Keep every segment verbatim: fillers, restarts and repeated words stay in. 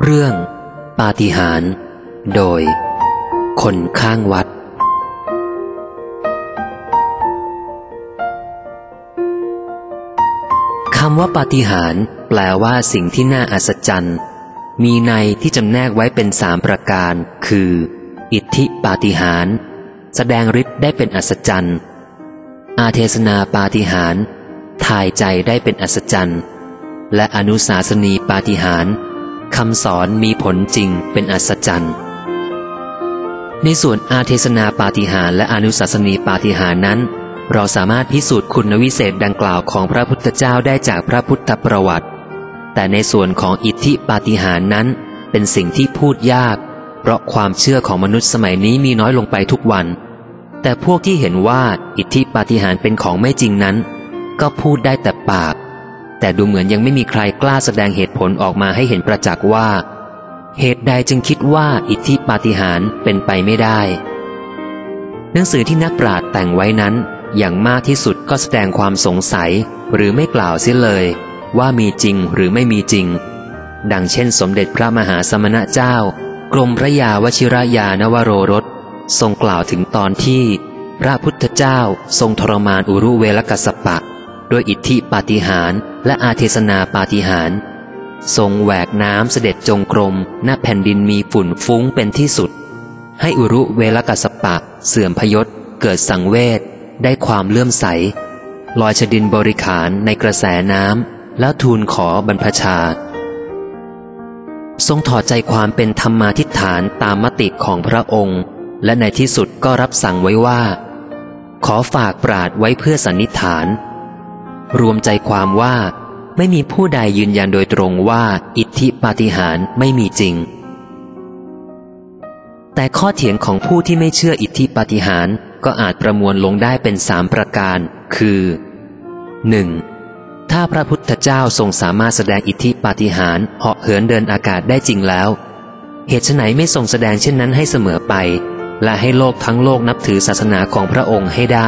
เรื่องปาฏิหาริย์โดยคนข้างวัดคำว่าปาฏิหาริย์แปลว่าสิ่งที่น่าอัศจรรย์มีในที่จำแนกไว้เป็นสามประการคืออิทธิปาฏิหาริย์แสดงฤทธิ์ได้เป็นอัศจรรย์อาเทศนาปาฏิหาริย์ทายใจได้เป็นอัศจรรย์และอนุสาสนีปาฏิหาริย์คำสอนมีผลจริงเป็นอัศจรรย์ในส่วนอาเทศนาปาฏิหาริย์และอนุสาสนีปาฏิหาริย์นั้นเราสามารถพิสูจน์คุณวิเศษดังกล่าวของพระพุทธเจ้าได้จากพระพุทธประวัติแต่ในส่วนของอิทธิปาฏิหาริย์นั้นเป็นสิ่งที่พูดยากเพราะความเชื่อของมนุษย์สมัยนี้มีน้อยลงไปทุกวันแต่พวกที่เห็นว่าอิทธิปาฏิหาริย์เป็นของไม่จริงนั้นก็พูดได้แต่ปากแต่ดูเหมือนยังไม่มีใครกล้าแสดงเหตุผลออกมาให้เห็นประจักษ์ว่าเหตุใดจึงคิดว่าอิทธิปาฏิหาริย์เป็นไปไม่ได้หนังสือที่นักปราชญ์แต่งไว้นั้นอย่างมากที่สุดก็แสดงความสงสัยหรือไม่กล่าวเสียเลยว่ามีจริงหรือไม่มีจริงดังเช่นสมเด็จพระมหาสมณเจ้ากรมพระยาวชิรยานวโรรสทรงกล่าวถึงตอนที่พระพุทธเจ้าทรงทรมานอุรุเวลกัสสปะด้วยอิทธิปาฏิหาริย์และอาเทศนาปาฏิหาริย์ทรงแหวกน้ำเสด็จจงกรมณแผ่นดินมีฝุ่นฟุ้งเป็นที่สุดให้อุรุเวลกัสสปะเสื่อมพยศเกิดสังเวชได้ความเลื่อมใสลอยชดินบริขารในกระแสน้ำแล้วทูลขอบรรพชาทรงถอดใจความเป็นธรรมาธิฏฐานตามมติของพระองค์และในที่สุดก็รับสั่งไว้ว่าขอฝากปราชญ์ไว้เพื่อสันนิษฐานรวมใจความว่าไม่มีผู้ใดยืนยันโดยตรงว่าอิทธิปาฏิหาริย์ไม่มีจริงแต่ข้อเถียงของผู้ที่ไม่เชื่ออิทธิปาฏิหาริย์ก็อาจประมวลลงได้เป็นสามประการคือ หนึ่ง. ถ้าพระพุทธเจ้าทรงสามารถแสดงอิทธิปาฏิหาริย์เหาะเหินเดินอากาศได้จริงแล้วเหตุไฉนไม่ทรงแสดงเช่นนั้นให้เสมอไปและให้โลกทั้งโลกนับถือศาสนาของพระองค์ให้ได้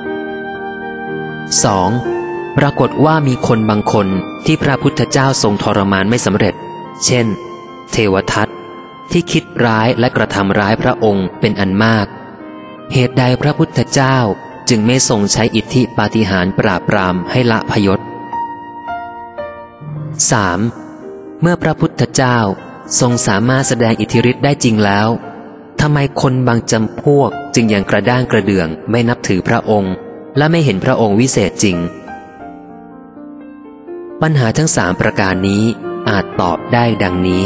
สอง. ปรากฏว่ามีคนบางคนที่พระพุทธเจ้าทรงทรมานไม่สำเร็จเช่นเทวทัตที่คิดร้ายและกระทำร้ายพระองค์เป็นอันมากเหตุใดพระพุทธเจ้าจึงไม่ทรงใช้อิทธิปาฏิหาริย์ปราบปรามให้ละพยศ สาม. เมื่อพระพุทธเจ้าทรงสามารถแสดงอิทธิฤทธิ์ได้จริงแล้วทำไมคนบางจำพวกจึงยังกระด้างกระเดื่องไม่นับถือพระองค์และไม่เห็นพระองค์วิเศษจริงปัญหาทั้งสามประการนี้อาจตอบได้ดังนี้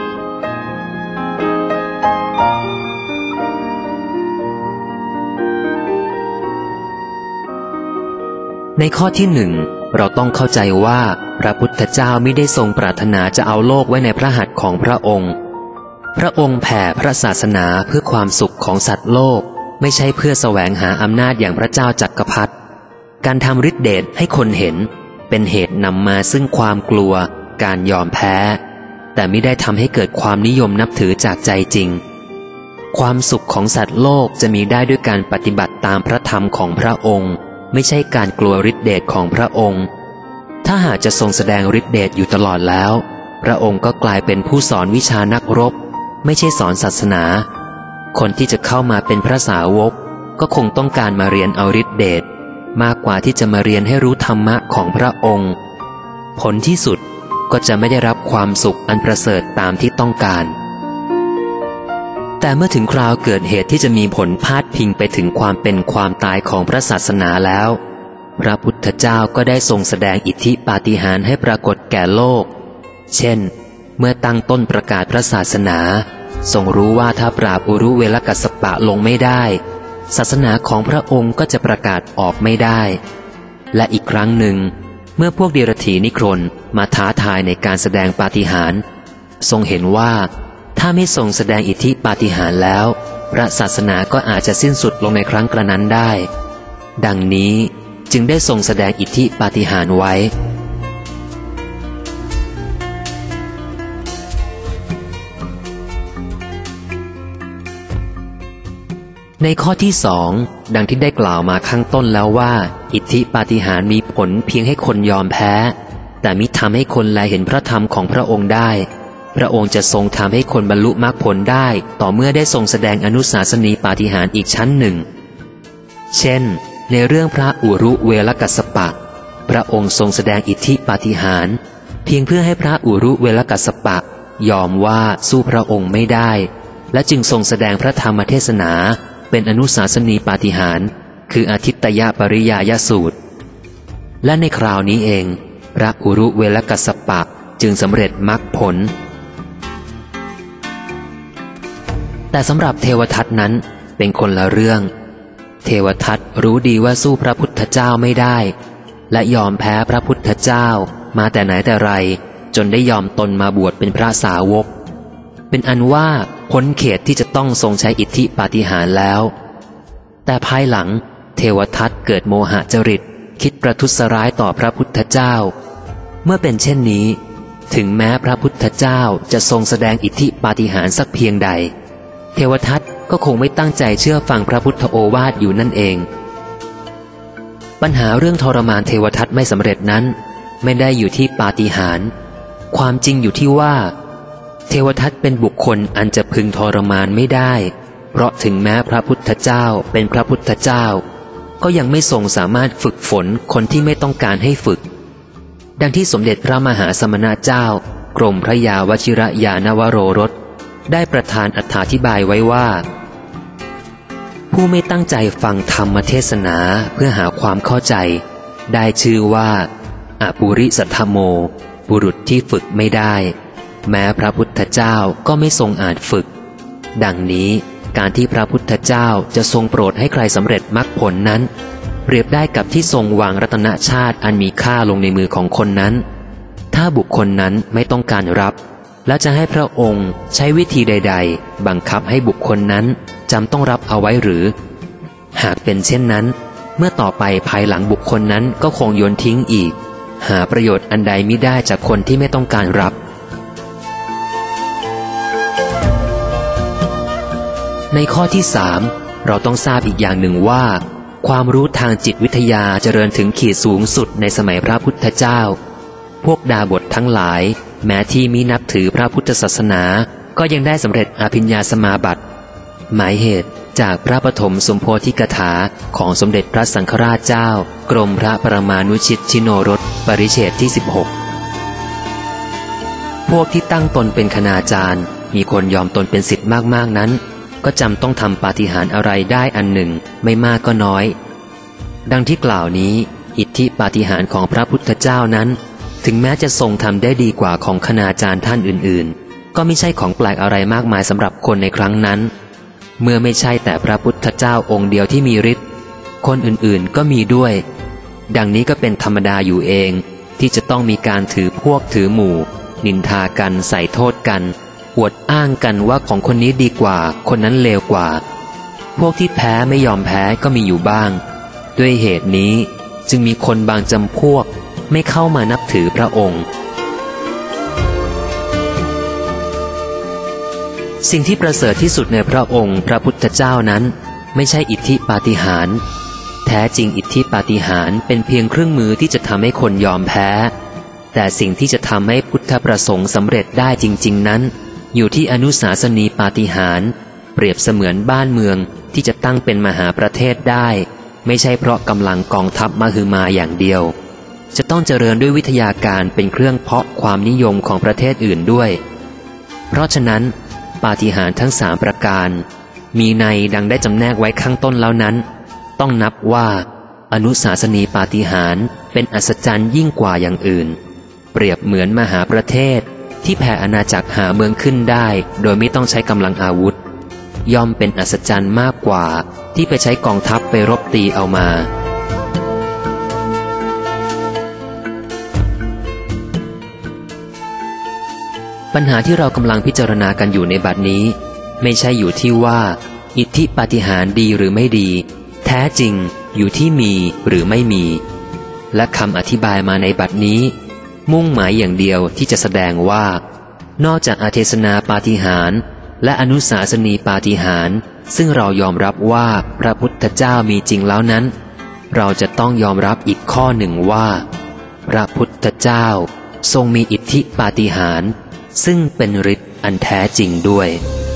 ในข้อที่หนึ่งเราต้องเข้าใจว่าพระพุทธเจ้ามิได้ทรงปรารถนาจะเอาโลกไว้ในพระหัตถ์ของพระองค์พระองค์แผ่พระศาสนาเพื่อความสุขของสัตว์โลกไม่ใช่เพื่อแสวงหาอำนาจอย่างพระเจ้าจักรพรรดิการทำฤทธิเดชให้คนเห็นเป็นเหตุนำมาซึ่งความกลัวการยอมแพ้แต่ไม่ได้ทำให้เกิดความนิยมนับถือจากใจจริงความสุขของสัตว์โลกจะมีได้ด้วยการปฏิบัติตามพระธรรมของพระองค์ไม่ใช่การกลัวฤทธิเดชของพระองค์ถ้าหากจะทรงแสดงฤทธิเดชอยู่ตลอดแล้วพระองค์ก็กลายเป็นผู้สอนวิชานักรบไม่ใช่สอนศาสนาคนที่จะเข้ามาเป็นพระสาวกก็คงต้องการมาเรียนเอาฤทธิเดชมากกว่าที่จะมาเรียนให้รู้ธรรมะของพระองค์ผลที่สุดก็จะไม่ได้รับความสุขอันประเสริฐตามที่ต้องการแต่เมื่อถึงคราวเกิดเหตุที่จะมีผลพาดพิงไปถึงความเป็นความตายของพระศาสนาแล้วพระพุทธเจ้าก็ได้ทรงแสดงอิทธิปาฏิหาริย์ให้ปรากฏแก่โลกเช่นเมื่อตั้งต้นประกาศพระศาสนาทรงรู้ว่าถ้าปราบอุรุเวลกัสสปะลงไม่ได้ศาสนาของพระองค์ก็จะประกาศออกไม่ได้และอีกครั้งหนึ่งเมื่อพวกเดรัจฉีนิครนมาท้าทายในการแสดงปาฏิหาริย์ทรงเห็นว่าถ้าไม่ทรงแสดงอิทธิปาฏิหาริย์แล้วพระศาสนาก็อาจจะสิ้นสุดลงในครั้งกระนั้นได้ดังนี้จึงได้ทรงแสดงอิทธิปาฏิหาริย์ไว้ในข้อที่สองดังที่ได้กล่าวมาข้างต้นแล้วว่าอิทธิปาฏิหาริย์มีผลเพียงให้คนยอมแพ้แต่มิทำให้คนแลเห็นพระธรรมของพระองค์ได้พระองค์จะทรงทำให้คนบรรลุมรรคผลได้ต่อเมื่อได้ทรงแสดงอนุสาสนีปาฏิหาริย์อีกชั้นหนึ่งเช่นในเรื่องพระอุรุเวลกัสสปะพระองค์ทรงแสดงอิทธิปาฏิหาริย์เพียงเพื่อให้พระอุรุเวลกัสสปะยอมว่าสู้พระองค์ไม่ได้และจึงทรงแสดงพระธรรมเทศนาเป็นอนุสาสนีปาฏิหาริย์คืออาทิตยปริยายสูตรและในคราวนี้เองพระอุรุเวลกัสสปะจึงสำเร็จมรรคผลแต่สำหรับเทวทัตนั้นเป็นคนละเรื่องเทวทัตรู้ดีว่าสู้พระพุทธเจ้าไม่ได้และยอมแพ้พระพุทธเจ้ามาแต่ไหนแต่ไรจนได้ยอมตนมาบวชเป็นพระสาวกเป็นอันว่าพ้นเขตที่จะต้องทรงใช้อิทธิปาฏิหาริย์แล้วแต่ภายหลังเทวทัตเกิดโมหะจริตคิดประทุษร้ายต่อพระพุทธเจ้าเมื่อเป็นเช่นนี้ถึงแม้พระพุทธเจ้าจะทรงแสดงอิทธิปาฏิหาริย์สักเพียงใดเทวทัตก็คงไม่ตั้งใจเชื่อฟังพระพุทธโอวาทอยู่นั่นเองปัญหาเรื่องทรมานเทวทัตไม่สำเร็จนั้นไม่ได้อยู่ที่ปาฏิหาริย์ความจริงอยู่ที่ว่าเทวทัตเป็นบุคคลอันจะพึงทรมานไม่ได้เพราะถึงแม้พระพุทธเจ้าเป็นพระพุทธเจ้าก็ยังไม่ทรงสามารถฝึกฝนคนที่ไม่ต้องการให้ฝึกดังที่สมเด็จพระมหาสมณเจ้ากรมพระยาวชิรยานวโรรสได้ประทานอธิบายไว้ว่าผู้ไม่ตั้งใจฟังธรรมเทศนาเพื่อหาความเข้าใจได้ชื่อว่าอปุริสัทธโมบุรุษที่ฝึกไม่ได้แม้พระพุทธเจ้าก็ไม่ทรงอาจฝึกดังนี้การที่พระพุทธเจ้าจะทรงโปรดให้ใครสำเร็จมรรคผลนั้นเปรียบได้กับที่ทรงวางรัตนชาติอันมีค่าลงในมือของคนนั้นถ้าบุคคลนั้นไม่ต้องการรับแล้วจะให้พระองค์ใช้วิธีใดๆบังคับให้บุคคลนั้นจำต้องรับเอาไว้หรือหากเป็นเช่นนั้นเมื่อต่อไปภายหลังบุคคลนั้นก็คงโยนทิ้งอีกหาประโยชน์อันใดมิได้จากคนที่ไม่ต้องการรับในข้อที่สามเราต้องทราบอีกอย่างหนึ่งว่าความรู้ทางจิตวิทยาเจริญถึงขีดสูงสุดในสมัยพระพุทธเจ้าพวกดาบททั้งหลายแม้ที่มินับถือพระพุทธศาสนาก็ยังได้สำเร็จอภิญญาสมาบัติหมายเหตุจากพระปฐมสมโพธิกถาของสมเด็จพระสังฆราชเจ้ากรมพระปรมานุชิตชิโนรสปริเฉดที่สิบหกพวกที่ตั้งตนเป็นคณาจารย์มีคนยอมตนเป็นศิษย์มากๆนั้นก็จำต้องทำปาฏิหาริย์อะไรได้อันหนึ่งไม่มากก็น้อยดังที่กล่าวนี้อิทธิปาฏิหาริย์ของพระพุทธเจ้านั้นถึงแม้จะทรงทำได้ดีกว่าของคณาจารย์ท่านอื่นๆก็ไม่ใช่ของแปลกอะไรมากมายสำหรับคนในครั้งนั้นเมื่อไม่ใช่แต่พระพุทธเจ้าองค์เดียวที่มีฤทธิ์คนอื่นๆก็มีด้วยดังนี้ก็เป็นธรรมดาอยู่เองที่จะต้องมีการถือพวกถือหมู่นินทากันใส่โทษกันอวดอ้างกันว่าของคนนี้ดีกว่าคนนั้นเลวกว่าพวกที่แพ้ไม่ยอมแพ้ก็มีอยู่บ้างด้วยเหตุนี้จึงมีคนบางจำพวกไม่เข้ามานับถือพระองค์สิ่งที่ประเสริฐที่สุดในพระองค์พระพุทธเจ้านั้นไม่ใช่อิทธิปาฏิหาริย์แท้จริงอิทธิปาฏิหาริย์เป็นเพียงเครื่องมือที่จะทำให้คนยอมแพ้แต่สิ่งที่จะทำให้พุทธประสงค์สำเร็จได้จริงๆนั้นอยู่ที่อนุสาสนีปาฏิหาริย์เปรียบเสมือนบ้านเมืองที่จะตั้งเป็นมหาประเทศได้ไม่ใช่เพราะกำลังกองทัพมหึมาอย่างเดียวจะต้องเจริญด้วยวิทยาการเป็นเครื่องเพาะความนิยมของประเทศอื่นด้วยเพราะฉะนั้นปาฏิหาริย์ทั้งสามประการมีในดังได้จำแนกไว้ข้างต้นแล้วนั้นต้องนับว่าอนุสาสนีปาฏิหาริย์เป็นอัศจรรย์ยิ่งกว่าอย่างอื่นเปรียบเหมือนมหาประเทศที่แผ่อาณาจักรหาเมืองขึ้นได้โดยไม่ต้องใช้กำลังอาวุธย่อมเป็นอัศจรรย์มากกว่าที่ไปใช้กองทัพไปรบตีเอามาปัญหาที่เรากำลังพิจารณากันอยู่ในบัดนี้ไม่ใช่อยู่ที่ว่าอิทธิปาฏิหาริย์ดีหรือไม่ดีแท้จริงอยู่ที่มีหรือไม่มีและคำอธิบายมาในบัดนี้มุ่งหมายอย่างเดียวที่จะแสดงว่านอกจากอาเทศนาปาฏิหาริย์และอนุสาสนีปาฏิหาริย์ซึ่งเรายอมรับว่าพระพุทธเจ้ามีจริงแล้วนั้นเราจะต้องยอมรับอีกข้อหนึ่งว่าพระพุทธเจ้าทรงมีอิทธิปาฏิหาริย์ซึ่งเป็นฤทธิ์อันแท้จริงด้วย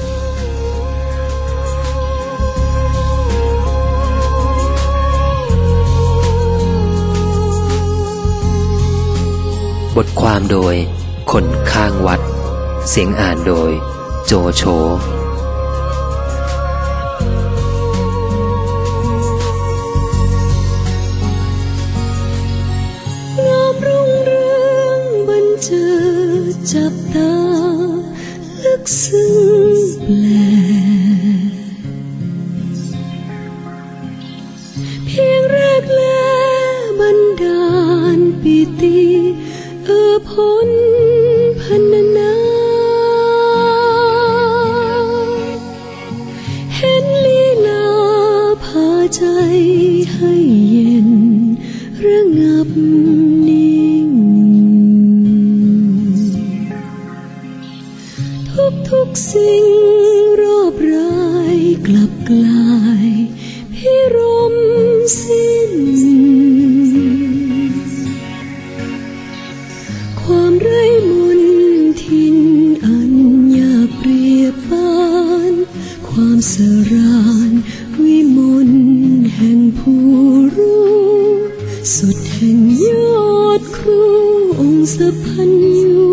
บทความโดยคนข้างวัดเสียงอ่านโดยโจโฉงามรุ่งเรืองบันเจิดจับตาลึกซึ้งแปลเพียงแรกแลบันดาลปิติเออพ้นพันนาเห็นลีลาพาใจให้เย็นระงับนิ่งทุกทุกสิ่งรอบรายกลับกลายพิรมสิ้นความไร้มนทินอันยากเปรียบปานความสรานวิมลแห่งผู้รู้สุดแห่งยอดครูองค์สะพันยู